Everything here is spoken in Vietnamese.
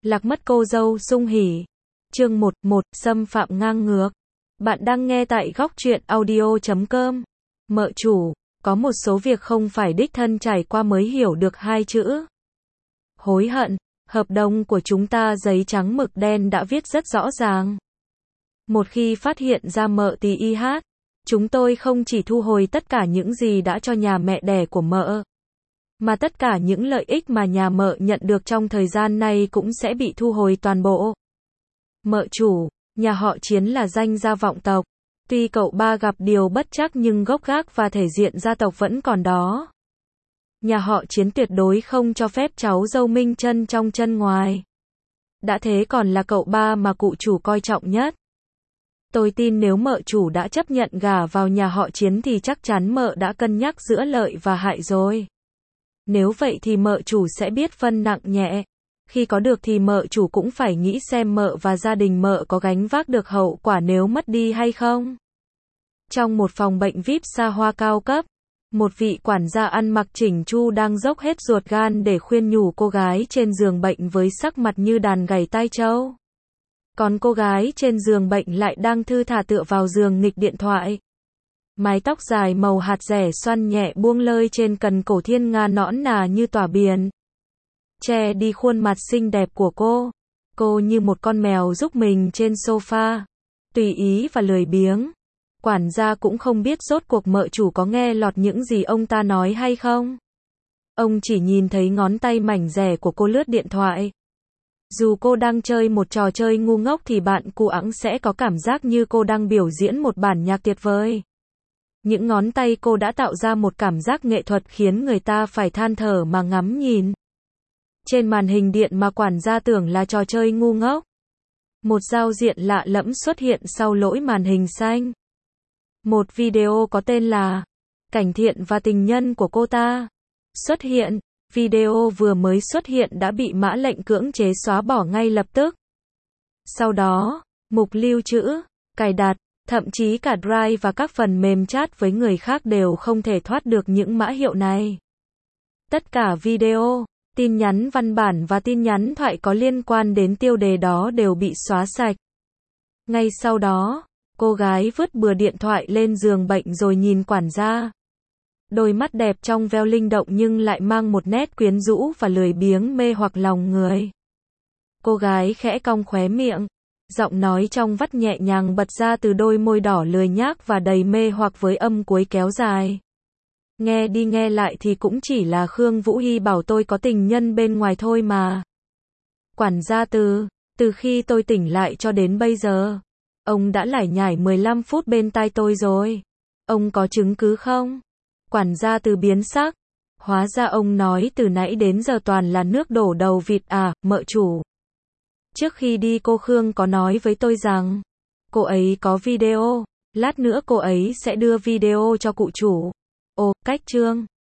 Lạc mất cô dâu sung hỉ. Chương 11, xâm phạm ngang ngược. Bạn đang nghe tại góc truyện audio.com. Mợ chủ, có một số việc không phải đích thân trải qua mới hiểu được hai chữ. Hối hận, hợp đồng của chúng ta giấy trắng mực đen đã viết rất rõ ràng. Một khi phát hiện ra mợ tí IH, chúng tôi không chỉ thu hồi tất cả những gì đã cho nhà mẹ đẻ của mợ, mà tất cả những lợi ích mà nhà mợ nhận được trong thời gian này cũng sẽ bị thu hồi toàn bộ. Mợ chủ, nhà họ Chiến là danh gia vọng tộc. Tuy cậu ba gặp điều bất trắc nhưng gốc gác và thể diện gia tộc vẫn còn đó. Nhà họ Chiến tuyệt đối không cho phép cháu dâu minh chân trong chân ngoài. Đã thế còn là cậu ba mà cụ chủ coi trọng nhất. Tôi tin nếu mợ chủ đã chấp nhận gả vào nhà họ Chiến thì chắc chắn mợ đã cân nhắc giữa lợi và hại rồi. Nếu vậy thì mợ chủ sẽ biết phân nặng nhẹ. Khi có được thì mợ chủ cũng phải nghĩ xem mợ và gia đình mợ có gánh vác được hậu quả nếu mất đi hay không. Trong một phòng bệnh VIP xa hoa cao cấp, một vị quản gia ăn mặc chỉnh chu đang dốc hết ruột gan để khuyên nhủ cô gái trên giường bệnh với sắc mặt như đàn gảy tai trâu. Còn cô gái trên giường bệnh lại đang thư thả tựa vào giường nghịch điện thoại. Mái tóc dài màu hạt rẻ xoăn nhẹ buông lơi trên cần cổ thiên nga nõn nà như tỏa biển, che đi khuôn mặt xinh đẹp của cô. Cô như một con mèo rúc mình trên sofa, tùy ý và lười biếng. Quản gia cũng không biết rốt cuộc mợ chủ có nghe lọt những gì ông ta nói hay không. Ông chỉ nhìn thấy ngón tay mảnh rẻ của cô lướt điện thoại. Dù cô đang chơi một trò chơi ngu ngốc thì bạn cu ẵng sẽ có cảm giác như cô đang biểu diễn một bản nhạc tuyệt vời. Những ngón tay cô đã tạo ra một cảm giác nghệ thuật khiến người ta phải than thở mà ngắm nhìn. Trên màn hình điện mà quản gia tưởng là trò chơi ngu ngốc, một giao diện lạ lẫm xuất hiện sau lỗi màn hình xanh. Một video có tên là Cảnh Thiện và Tình Nhân của cô ta xuất hiện. Video vừa mới xuất hiện đã bị mã lệnh cưỡng chế xóa bỏ ngay lập tức. Sau đó, mục lưu trữ, cài đặt, thậm chí cả Drive và các phần mềm chat với người khác đều không thể thoát được những mã hiệu này. Tất cả video, tin nhắn văn bản và tin nhắn thoại có liên quan đến tiêu đề đó đều bị xóa sạch. Ngay sau đó, cô gái vứt bừa điện thoại lên giường bệnh rồi nhìn quản gia. Đôi mắt đẹp trong veo linh động nhưng lại mang một nét quyến rũ và lười biếng mê hoặc lòng người. Cô gái khẽ cong khóe miệng, giọng nói trong vắt nhẹ nhàng bật ra từ đôi môi đỏ lười nhác và đầy mê hoặc với âm cuối kéo dài. Nghe đi nghe lại thì cũng chỉ là Khương Vũ Hy bảo tôi có tình nhân bên ngoài thôi mà. Quản gia từ khi tôi tỉnh lại cho đến bây giờ, ông đã lải nhải 15 phút bên tai tôi rồi. Ông có chứng cứ không? Quản gia từ biến sắc. Hóa ra ông nói từ nãy đến giờ toàn là nước đổ đầu vịt à, mợ chủ. Trước khi đi cô Khương có nói với tôi rằng cô ấy có video, lát nữa cô ấy sẽ đưa video cho cụ chủ. Ồ, cách chương.